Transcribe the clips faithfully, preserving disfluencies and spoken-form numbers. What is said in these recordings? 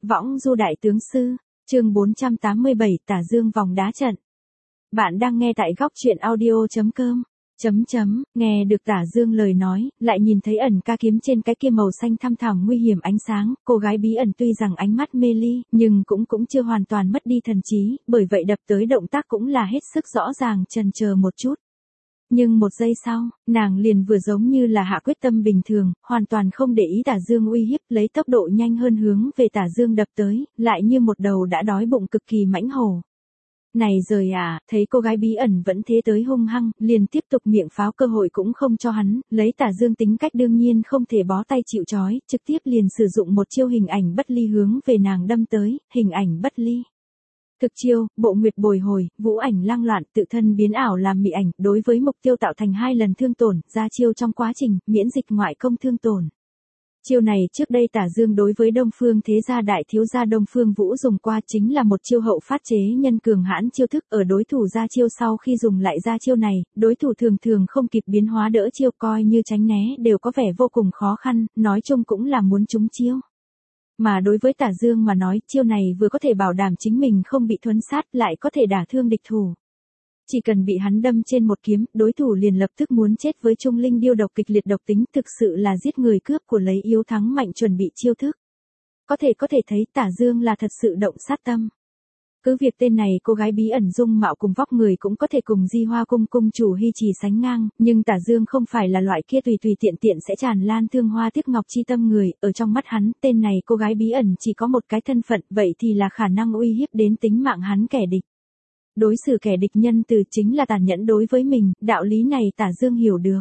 Võng du đại tướng sư, chương bốn trăm tám mươi bảy Tả Dương vòng đá trận. Bạn đang nghe tại góc truyện audio.com. Chấm chấm, nghe được Tả Dương lời nói, lại nhìn thấy ẩn ca kiếm trên cái kia màu xanh thăm thẳm nguy hiểm ánh sáng, cô gái bí ẩn tuy rằng ánh mắt mê ly, nhưng cũng cũng chưa hoàn toàn mất đi thần trí, bởi vậy đập tới động tác cũng là hết sức rõ ràng chần chờ một chút. Nhưng một giây sau, nàng liền vừa giống như là hạ quyết tâm bình thường, hoàn toàn không để ý Tả Dương uy hiếp, lấy tốc độ nhanh hơn hướng về Tả Dương đập tới, lại như một đầu đã đói bụng cực kỳ mãnh hổ. Này rời à, thấy cô gái bí ẩn vẫn thế tới hung hăng, liền tiếp tục miệng pháo cơ hội cũng không cho hắn, lấy Tả Dương tính cách đương nhiên không thể bó tay chịu trói, trực tiếp liền sử dụng một chiêu hình ảnh bất ly hướng về nàng đâm tới, hình ảnh bất ly. Thực chiêu, bộ nguyệt bồi hồi, vũ ảnh lăng loạn, tự thân biến ảo làm mị ảnh, đối với mục tiêu tạo thành hai lần thương tổn, ra chiêu trong quá trình, miễn dịch ngoại công thương tổn. Chiêu này trước đây Tả Dương đối với Đông Phương Thế Gia đại thiếu gia Đông Phương Vũ dùng qua chính là một chiêu hậu phát chế nhân cường hãn chiêu thức, ở đối thủ ra chiêu sau khi dùng lại ra chiêu này, đối thủ thường thường không kịp biến hóa đỡ chiêu coi như tránh né đều có vẻ vô cùng khó khăn, nói chung cũng là muốn trúng chiêu. Mà đối với Tả Dương mà nói, chiêu này vừa có thể bảo đảm chính mình không bị thuấn sát, lại có thể đả thương địch thủ. Chỉ cần bị hắn đâm trên một kiếm, đối thủ liền lập tức muốn chết với trung linh điêu độc kịch liệt độc tính, thực sự là giết người cướp của lấy yếu thắng mạnh chuẩn bị chiêu thức. Có thể có thể thấy Tả Dương là thật sự động sát tâm. Cứ việc tên này cô gái bí ẩn dung mạo cùng vóc người cũng có thể cùng Di Hoa cung cung chủ Hy Trì sánh ngang, nhưng Tả Dương không phải là loại kia tùy tùy tiện tiện sẽ tràn lan thương hoa tiếc ngọc chi tâm người, ở trong mắt hắn, tên này cô gái bí ẩn chỉ có một cái thân phận, vậy thì là khả năng uy hiếp đến tính mạng hắn kẻ địch. Đối xử kẻ địch nhân từ chính là tàn nhẫn đối với mình, đạo lý này Tả Dương hiểu được.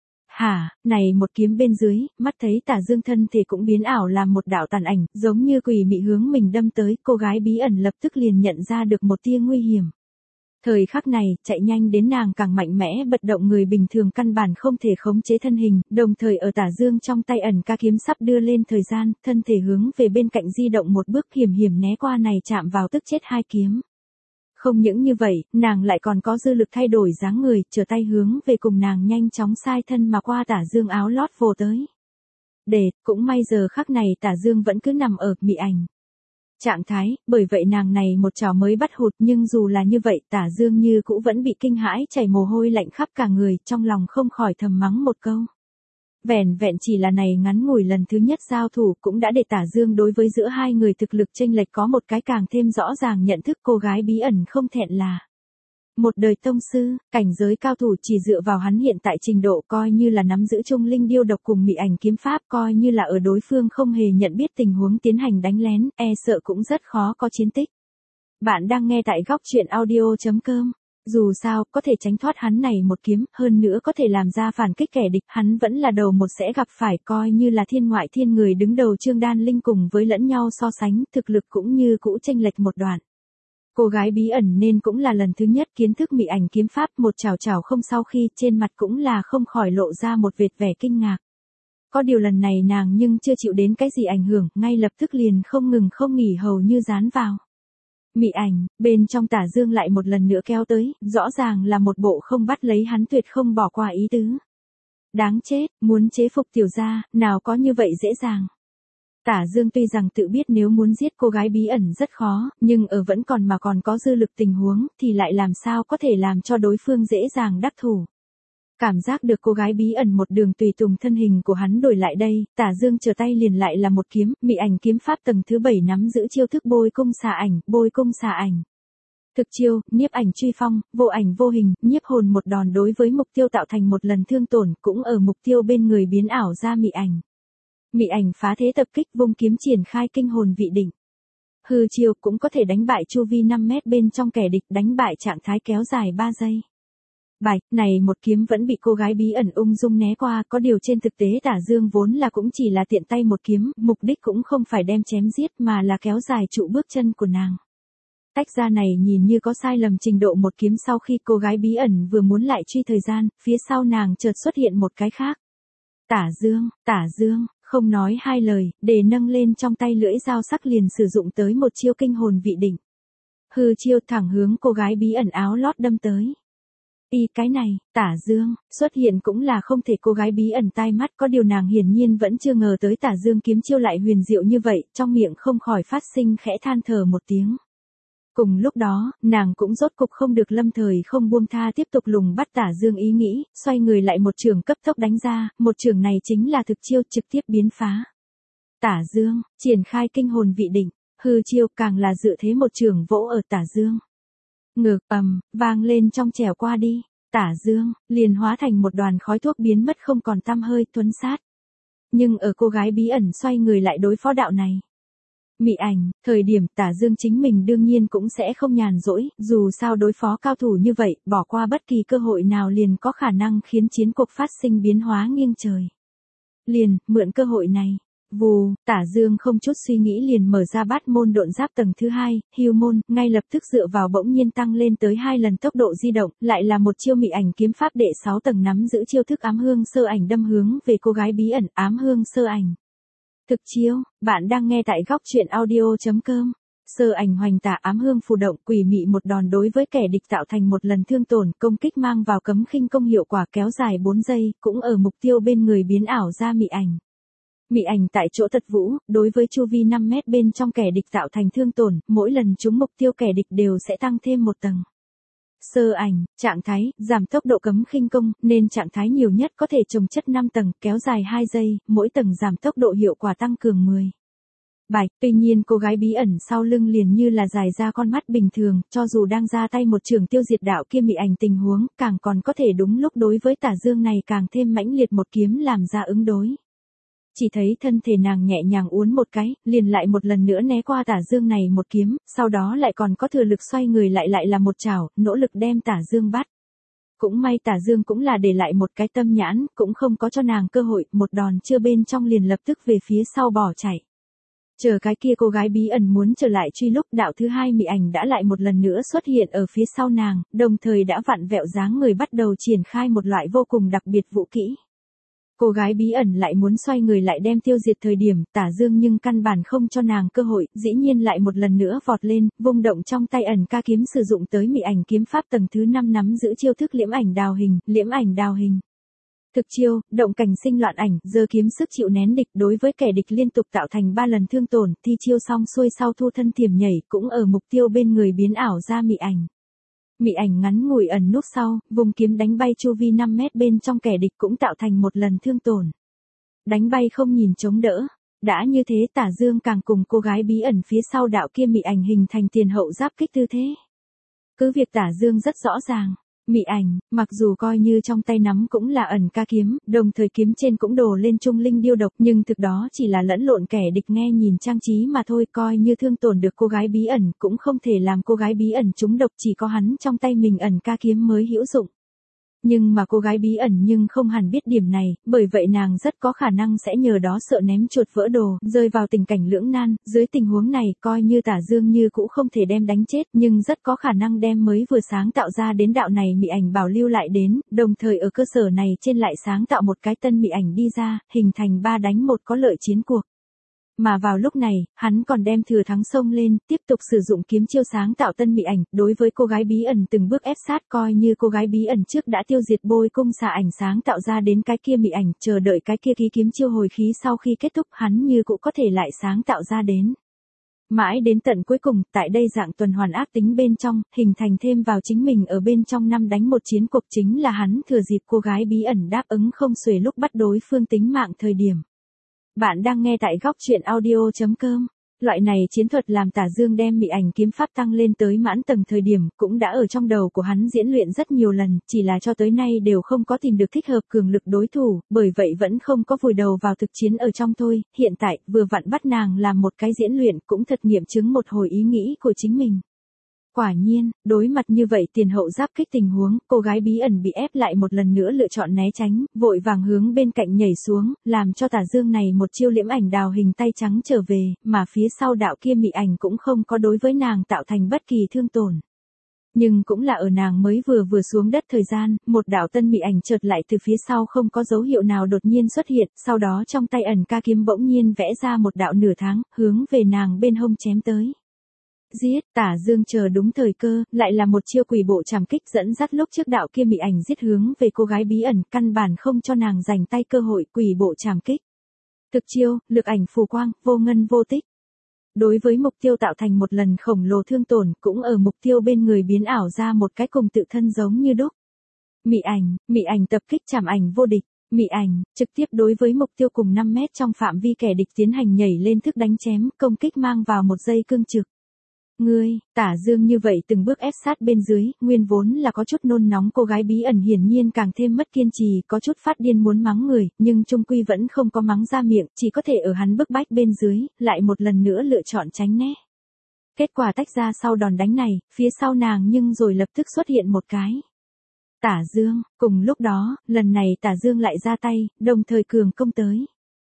Hả, này một kiếm bên dưới, mắt thấy Tả Dương thân thể cũng biến ảo làm một đạo tàn ảnh, giống như quỷ mị hướng mình đâm tới, cô gái bí ẩn lập tức liền nhận ra được một tia nguy hiểm. Thời khắc này, chạy nhanh đến nàng càng mạnh mẽ bật động người bình thường căn bản không thể khống chế thân hình, đồng thời ở Tả Dương trong tay ẩn ca kiếm sắp đưa lên thời gian, thân thể hướng về bên cạnh di động một bước hiểm hiểm né qua này chạm vào tức chết hai kiếm. Không những như vậy, nàng lại còn có dư lực thay đổi dáng người, trở tay hướng về cùng nàng nhanh chóng sai thân mà qua Tả Dương áo lót vồ tới. Để, cũng may giờ khắc này Tả Dương vẫn cứ nằm ở mị ảnh trạng thái, bởi vậy nàng này một trò mới bắt hụt, nhưng dù là như vậy Tả Dương như cũ vẫn bị kinh hãi chảy mồ hôi lạnh khắp cả người, trong lòng không khỏi thầm mắng một câu. Vẻn vẹn chỉ là này ngắn ngủi lần thứ nhất giao thủ cũng đã để Tả Dương đối với giữa hai người thực lực chênh lệch có một cái càng thêm rõ ràng nhận thức, cô gái bí ẩn không thẹn là một đời tông sư, cảnh giới cao thủ, chỉ dựa vào hắn hiện tại trình độ coi như là nắm giữ trung linh điêu độc cùng mị ảnh kiếm pháp, coi như là ở đối phương không hề nhận biết tình huống tiến hành đánh lén, e sợ cũng rất khó có chiến tích. Bạn đang nghe tại góc truyện audio.com. Dù sao, có thể tránh thoát hắn này một kiếm, hơn nữa có thể làm ra phản kích kẻ địch, hắn vẫn là đầu một sẽ gặp phải, coi như là thiên ngoại thiên người đứng đầu Trương Đan Linh cùng với lẫn nhau so sánh, thực lực cũng như cũ chênh lệch một đoạn. Cô gái bí ẩn nên cũng là lần thứ nhất kiến thức mị ảnh kiếm pháp, một chảo chảo không sau khi, trên mặt cũng là không khỏi lộ ra một vệt vẻ kinh ngạc. Có điều lần này nàng nhưng chưa chịu đến cái gì ảnh hưởng, ngay lập tức liền không ngừng không nghỉ hầu như dán vào. Mị ảnh, bên trong Tả Dương lại một lần nữa kéo tới, rõ ràng là một bộ không bắt lấy hắn tuyệt không bỏ qua ý tứ. Đáng chết, muốn chế phục tiểu gia, nào có như vậy dễ dàng. Tả Dương tuy rằng tự biết nếu muốn giết cô gái bí ẩn rất khó, nhưng ở vẫn còn mà còn có dư lực tình huống, thì lại làm sao có thể làm cho đối phương dễ dàng đắc thủ. Cảm giác được cô gái bí ẩn một đường tùy tùng thân hình của hắn đổi lại đây, Tả Dương trở tay liền lại là một kiếm, mị ảnh kiếm pháp tầng thứ bảy nắm giữ chiêu thức bôi cung xà ảnh, bôi cung xà ảnh. Thực chiêu, nhiếp ảnh truy phong, vô ảnh vô hình, nhiếp hồn một đòn đối với mục tiêu tạo thành một lần thương tổn, cũng ở mục tiêu bên người biến ảo ra mị ảnh. Mị ảnh phá thế tập kích, vung kiếm triển khai kinh hồn vị đỉnh. Hư chiêu cũng có thể đánh bại chu vi năm mét bên trong kẻ địch, đánh bại trạng thái kéo dài ba giây. Bạch, này một kiếm vẫn bị cô gái bí ẩn ung dung né qua, có điều trên thực tế Tả Dương vốn là cũng chỉ là tiện tay một kiếm, mục đích cũng không phải đem chém giết mà là kéo dài trụ bước chân của nàng. Tách ra này nhìn như có sai lầm trình độ một kiếm, sau khi cô gái bí ẩn vừa muốn lại truy thời gian, phía sau nàng chợt xuất hiện một cái khác. Tả Dương, Tả Dương, không nói hai lời, để nâng lên trong tay lưỡi dao sắc liền sử dụng tới một chiêu kinh hồn vị đỉnh. Hư chiêu thẳng hướng cô gái bí ẩn áo lót đâm tới. Y cái này, Tả Dương, xuất hiện cũng là không thể cô gái bí ẩn tai mắt có điều nàng hiển nhiên vẫn chưa ngờ tới Tả Dương kiếm chiêu lại huyền diệu như vậy, trong miệng không khỏi phát sinh khẽ than thở một tiếng. Cùng lúc đó, nàng cũng rốt cục không được lâm thời không buông tha tiếp tục lùng bắt Tả Dương ý nghĩ, xoay người lại một trường cấp tốc đánh ra, một trường này chính là thực chiêu trực tiếp biến phá. Tả Dương, triển khai kinh hồn vị định, hư chiêu càng là dự thế một trường vỗ ở Tả Dương. Ngược ầm, vang lên trong trẻo qua đi, Tả Dương, liền hóa thành một đoàn khói thuốc biến mất không còn tăm hơi tuấn sát. Nhưng ở cô gái bí ẩn xoay người lại đối phó đạo này. Mị ảnh, thời điểm Tả Dương chính mình đương nhiên cũng sẽ không nhàn rỗi, dù sao đối phó cao thủ như vậy, bỏ qua bất kỳ cơ hội nào liền có khả năng khiến chiến cuộc phát sinh biến hóa nghiêng trời. Liền, mượn cơ hội này. Vù, Tả Dương không chút suy nghĩ liền mở ra bát môn độn giáp tầng thứ hai, hưu môn, ngay lập tức dựa vào bỗng nhiên tăng lên tới hai lần tốc độ di động, lại là một chiêu mị ảnh kiếm pháp đệ sáu tầng nắm giữ chiêu thức ám hương sơ ảnh đâm hướng về cô gái bí ẩn ám hương sơ ảnh. Thực chiêu, bạn đang nghe tại góc truyện audio.com. Sơ ảnh hoành tả ám hương phù động quỷ mị một đòn đối với kẻ địch tạo thành một lần thương tổn, công kích mang vào cấm khinh công hiệu quả kéo dài bốn giây, cũng ở mục tiêu bên người biến ảo ra mị ảnh. Mị ảnh tại chỗ tật vũ, đối với chu vi năm mét bên trong kẻ địch tạo thành thương tổn, mỗi lần trúng mục tiêu kẻ địch đều sẽ tăng thêm một tầng. Sơ ảnh, trạng thái, giảm tốc độ cấm khinh công, nên trạng thái nhiều nhất có thể chồng chất năm tầng, kéo dài hai giây, mỗi tầng giảm tốc độ hiệu quả tăng cường mười. Bạch, tuy nhiên cô gái bí ẩn sau lưng liền như là dài ra con mắt bình thường, cho dù đang ra tay một trường tiêu diệt đạo kia mị ảnh tình huống, càng còn có thể đúng lúc đối với Tả Dương này càng thêm mãnh liệt một kiếm làm ra ứng đối. Chỉ thấy thân thể nàng nhẹ nhàng uốn một cái, liền lại một lần nữa né qua Tả Dương này một kiếm, sau đó lại còn có thừa lực xoay người lại lại là một chảo, nỗ lực đem Tả Dương bắt. Cũng may Tả Dương cũng là để lại một cái tâm nhãn, cũng không có cho nàng cơ hội, một đòn chưa bên trong liền lập tức về phía sau bỏ chạy. Chờ cái kia cô gái bí ẩn muốn trở lại truy lúc đạo thứ hai mị ảnh đã lại một lần nữa xuất hiện ở phía sau nàng, đồng thời đã vặn vẹo dáng người bắt đầu triển khai một loại vô cùng đặc biệt vũ kỹ. Cô gái bí ẩn lại muốn xoay người lại đem tiêu diệt thời điểm, Tả Dương nhưng căn bản không cho nàng cơ hội, dĩ nhiên lại một lần nữa vọt lên, vung động trong tay ẩn ca kiếm sử dụng tới mị ảnh kiếm pháp tầng thứ năm nắm giữ chiêu thức liễm ảnh đào hình, liễm ảnh đào hình. Thực chiêu, động cảnh sinh loạn ảnh, giơ kiếm sức chịu nén địch đối với kẻ địch liên tục tạo thành ba lần thương tổn, thi chiêu xong xuôi sau thu thân tiềm nhảy, cũng ở mục tiêu bên người biến ảo ra mị ảnh. Mị ảnh ngắn ngủi ẩn núp sau, vùng kiếm đánh bay chu vi năm mét bên trong kẻ địch cũng tạo thành một lần thương tổn. Đánh bay không nhìn chống đỡ. Đã như thế Tả Dương càng cùng cô gái bí ẩn phía sau đạo kia mị ảnh hình thành tiền hậu giáp kích tư thế. Cứ việc Tả Dương rất rõ ràng. Mị ảnh, mặc dù coi như trong tay nắm cũng là ẩn ca kiếm, đồng thời kiếm trên cũng đổ lên trung linh điêu độc, nhưng thực đó chỉ là lẫn lộn kẻ địch nghe nhìn trang trí mà thôi, coi như thương tổn được cô gái bí ẩn, cũng không thể làm cô gái bí ẩn trúng độc, chỉ có hắn trong tay mình ẩn ca kiếm mới hữu dụng. Nhưng mà cô gái bí ẩn nhưng không hẳn biết điểm này, bởi vậy nàng rất có khả năng sẽ nhờ đó sợ ném chuột vỡ đồ, rơi vào tình cảnh lưỡng nan, dưới tình huống này coi như Tả Dương như cũ không thể đem đánh chết, nhưng rất có khả năng đem mới vừa sáng tạo ra đến đạo này mị ảnh bảo lưu lại đến, đồng thời ở cơ sở này trên lại sáng tạo một cái tân mị ảnh đi ra, hình thành ba đánh một có lợi chiến cuộc. Mà vào lúc này, hắn còn đem thừa thắng xông lên, tiếp tục sử dụng kiếm chiêu sáng tạo tân mị ảnh, đối với cô gái bí ẩn từng bước ép sát coi như cô gái bí ẩn trước đã tiêu diệt bôi cung xà ảnh sáng tạo ra đến cái kia mị ảnh, chờ đợi cái kia ký kiếm chiêu hồi khí sau khi kết thúc hắn như cũng có thể lại sáng tạo ra đến. Mãi đến tận cuối cùng, tại đây dạng tuần hoàn ác tính bên trong, hình thành thêm vào chính mình ở bên trong năm đánh một chiến cuộc chính là hắn thừa dịp cô gái bí ẩn đáp ứng không xuể lúc bắt đối phương tính mạng thời điểm. Bạn đang nghe tại góc truyện audio.com. Loại này chiến thuật làm Tả Dương đem mị ảnh kiếm pháp tăng lên tới mãn tầng thời điểm, cũng đã ở trong đầu của hắn diễn luyện rất nhiều lần, chỉ là cho tới nay đều không có tìm được thích hợp cường lực đối thủ, bởi vậy vẫn không có vùi đầu vào thực chiến ở trong thôi, hiện tại, vừa vặn bắt nàng làm một cái diễn luyện cũng thật nghiệm chứng một hồi ý nghĩ của chính mình. Quả nhiên, đối mặt như vậy tiền hậu giáp kích tình huống, cô gái bí ẩn bị ép lại một lần nữa lựa chọn né tránh, vội vàng hướng bên cạnh nhảy xuống, làm cho Tả Dương này một chiêu liễm ảnh đào hình tay trắng trở về, mà phía sau đạo kia mị ảnh cũng không có đối với nàng tạo thành bất kỳ thương tổn. Nhưng cũng là ở nàng mới vừa vừa xuống đất thời gian, một đạo tân mị ảnh chợt lại từ phía sau không có dấu hiệu nào đột nhiên xuất hiện, sau đó trong tay ẩn ca kiếm bỗng nhiên vẽ ra một đạo nửa tháng, hướng về nàng bên hông chém tới. Giết, Tả Dương chờ đúng thời cơ, lại là một chiêu quỷ bộ trảm kích dẫn dắt lúc trước đạo kia mị ảnh giết hướng về cô gái bí ẩn, căn bản không cho nàng giành tay cơ hội quỷ bộ trảm kích. Thực chiêu, lực ảnh phù quang, vô ngân vô tích. Đối với mục tiêu tạo thành một lần khổng lồ thương tổn, cũng ở mục tiêu bên người biến ảo ra một cái cùng tự thân giống như đúc. Mị ảnh, mị ảnh tập kích trảm ảnh vô địch. Mị ảnh, trực tiếp đối với mục tiêu cùng năm mét trong phạm vi kẻ địch tiến hành nhảy lên thức đánh chém, công kích mang vào một giây cương trực. Ngươi, Tả Dương như vậy từng bước ép sát bên dưới, nguyên vốn là có chút nôn nóng cô gái bí ẩn hiển nhiên càng thêm mất kiên trì, có chút phát điên muốn mắng người, nhưng trung quy vẫn không có mắng ra miệng, chỉ có thể ở hắn bức bách bên dưới, lại một lần nữa lựa chọn tránh né. Kết quả tách ra sau đòn đánh này, phía sau nàng nhưng rồi lập tức xuất hiện một cái. Tả Dương, cùng lúc đó, lần này Tả Dương lại ra tay, đồng thời cường công tới.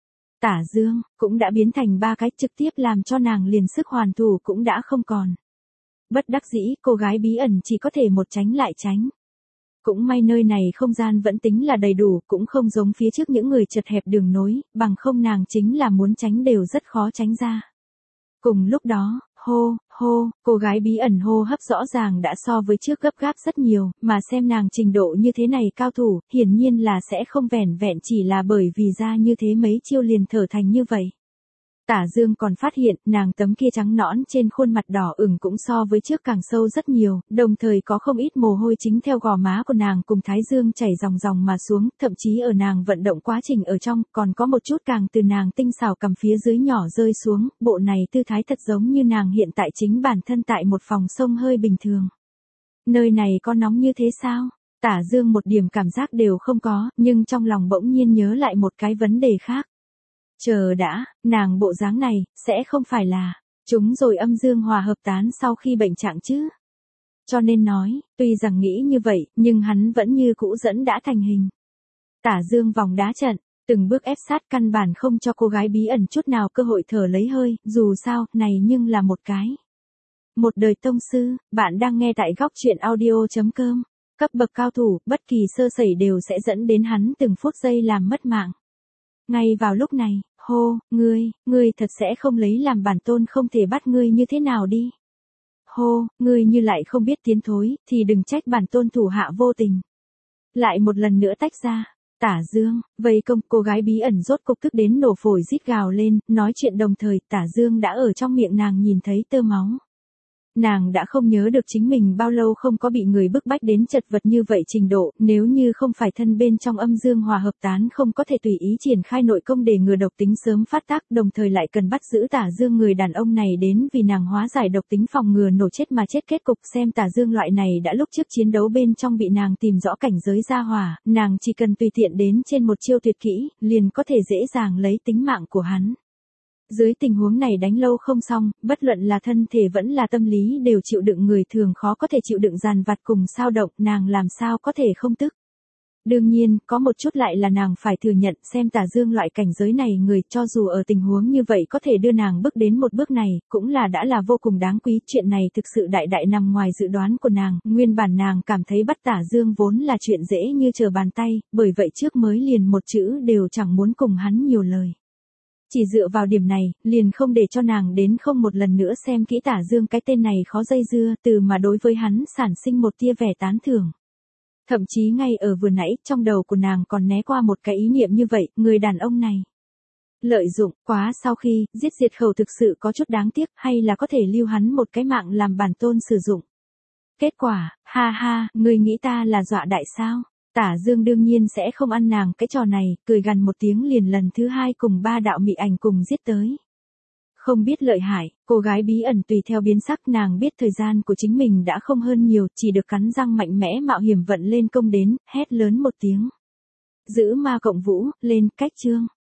Tả Dương, cũng đã biến thành ba cái trực tiếp làm cho nàng liền sức hoàn thủ cũng đã không còn. Bất đắc dĩ, cô gái bí ẩn chỉ có thể một tránh lại tránh. Cũng may nơi này không gian vẫn tính là đầy đủ, cũng không giống phía trước những người chật hẹp đường nối, bằng không nàng chính là muốn tránh đều rất khó tránh ra. Cùng lúc đó, hô, hô, cô gái bí ẩn hô hấp rõ ràng đã so với trước gấp gáp rất nhiều, mà xem nàng trình độ như thế này cao thủ, hiển nhiên là sẽ không vẻn vẹn chỉ là bởi vì ra như thế mấy chiêu liền thở thành như vậy. Tả Dương còn phát hiện, nàng tấm kia trắng nõn trên khuôn mặt đỏ ửng cũng so với trước càng sâu rất nhiều, đồng thời có không ít mồ hôi chính theo gò má của nàng cùng thái dương chảy ròng ròng mà xuống, thậm chí ở nàng vận động quá trình ở trong, còn có một chút càng từ nàng tinh xảo cầm phía dưới nhỏ rơi xuống, bộ này tư thái thật giống như nàng hiện tại chính bản thân tại một phòng sông hơi bình thường. Nơi này có nóng như thế sao? Tả Dương một điểm cảm giác đều không có, nhưng trong lòng bỗng nhiên nhớ lại một cái vấn đề khác. Chờ đã, nàng bộ dáng này, sẽ không phải là, chúng rồi âm dương hòa hợp tán sau khi bệnh trạng chứ. Cho nên nói, tuy rằng nghĩ như vậy, nhưng hắn vẫn như cũ dẫn đã thành hình. Tả Dương vòng đá trận, từng bước ép sát căn bản không cho cô gái bí ẩn chút nào cơ hội thở lấy hơi, dù sao, này nhưng là một cái. Một đời tông sư, bạn đang nghe tại góc truyện audio chấm com. Cấp bậc cao thủ, bất kỳ sơ sẩy đều sẽ dẫn đến hắn từng phút giây làm mất mạng. Ngay vào lúc này, hô, ngươi, ngươi thật sẽ không lấy làm bản tôn không thể bắt ngươi như thế nào đi. Hô, ngươi như lại không biết tiến thối, thì đừng trách bản tôn thủ hạ vô tình. Lại một lần nữa tách ra, Tả Dương, vây công cô gái bí ẩn rốt cục tức đến nổ phổi rít gào lên, nói chuyện đồng thời Tả Dương đã ở trong miệng nàng nhìn thấy tơ máu. Nàng đã không nhớ được chính mình bao lâu không có bị người bức bách đến chật vật như vậy trình độ, nếu như không phải thân bên trong âm dương hòa hợp tán không có thể tùy ý triển khai nội công để ngừa độc tính sớm phát tác, đồng thời lại cần bắt giữ Tả Dương người đàn ông này đến vì nàng hóa giải độc tính phòng ngừa nổ chết mà chết. Kết cục xem Tả Dương loại này đã lúc trước chiến đấu bên trong bị nàng tìm rõ cảnh giới ra hỏa, nàng chỉ cần tùy tiện đến trên một chiêu tuyệt kỹ, liền có thể dễ dàng lấy tính mạng của hắn. Dưới tình huống này đánh lâu không xong, bất luận là thân thể vẫn là tâm lý đều chịu đựng người thường khó có thể chịu đựng dàn vặt cùng sao động, nàng làm sao có thể không tức. Đương nhiên, có một chút lại là nàng phải thừa nhận xem Tả Dương loại cảnh giới này người cho dù ở tình huống như vậy có thể đưa nàng bước đến một bước này, cũng là đã là vô cùng đáng quý. Chuyện này thực sự đại đại nằm ngoài dự đoán của nàng, nguyên bản nàng cảm thấy bắt Tả Dương vốn là chuyện dễ như trở bàn tay, bởi vậy trước mới liền một chữ đều chẳng muốn cùng hắn nhiều lời. Chỉ dựa vào điểm này, liền không để cho nàng đến không một lần nữa xem kỹ Tả Dương cái tên này khó dây dưa, từ mà đối với hắn sản sinh một tia vẻ tán thưởng. Thậm chí ngay ở vừa nãy, trong đầu của nàng còn né qua một cái ý niệm như vậy, người đàn ông này. Lợi dụng, quá sau khi, giết diệt khẩu thực sự có chút đáng tiếc, hay là có thể lưu hắn một cái mạng làm bản tôn sử dụng. Kết quả, ha ha, người nghĩ ta là dọa đại sao? Tả Dương đương nhiên sẽ không ăn nàng cái trò này, cười gằn một tiếng liền lần thứ hai cùng ba đạo mị ảnh cùng giết tới. Không biết lợi hại, cô gái bí ẩn tùy theo biến sắc, nàng biết thời gian của chính mình đã không hơn nhiều, chỉ được cắn răng mạnh mẽ mạo hiểm vận lên công đến, hét lớn một tiếng. Giữ ma cộng vũ, lên, cách chương.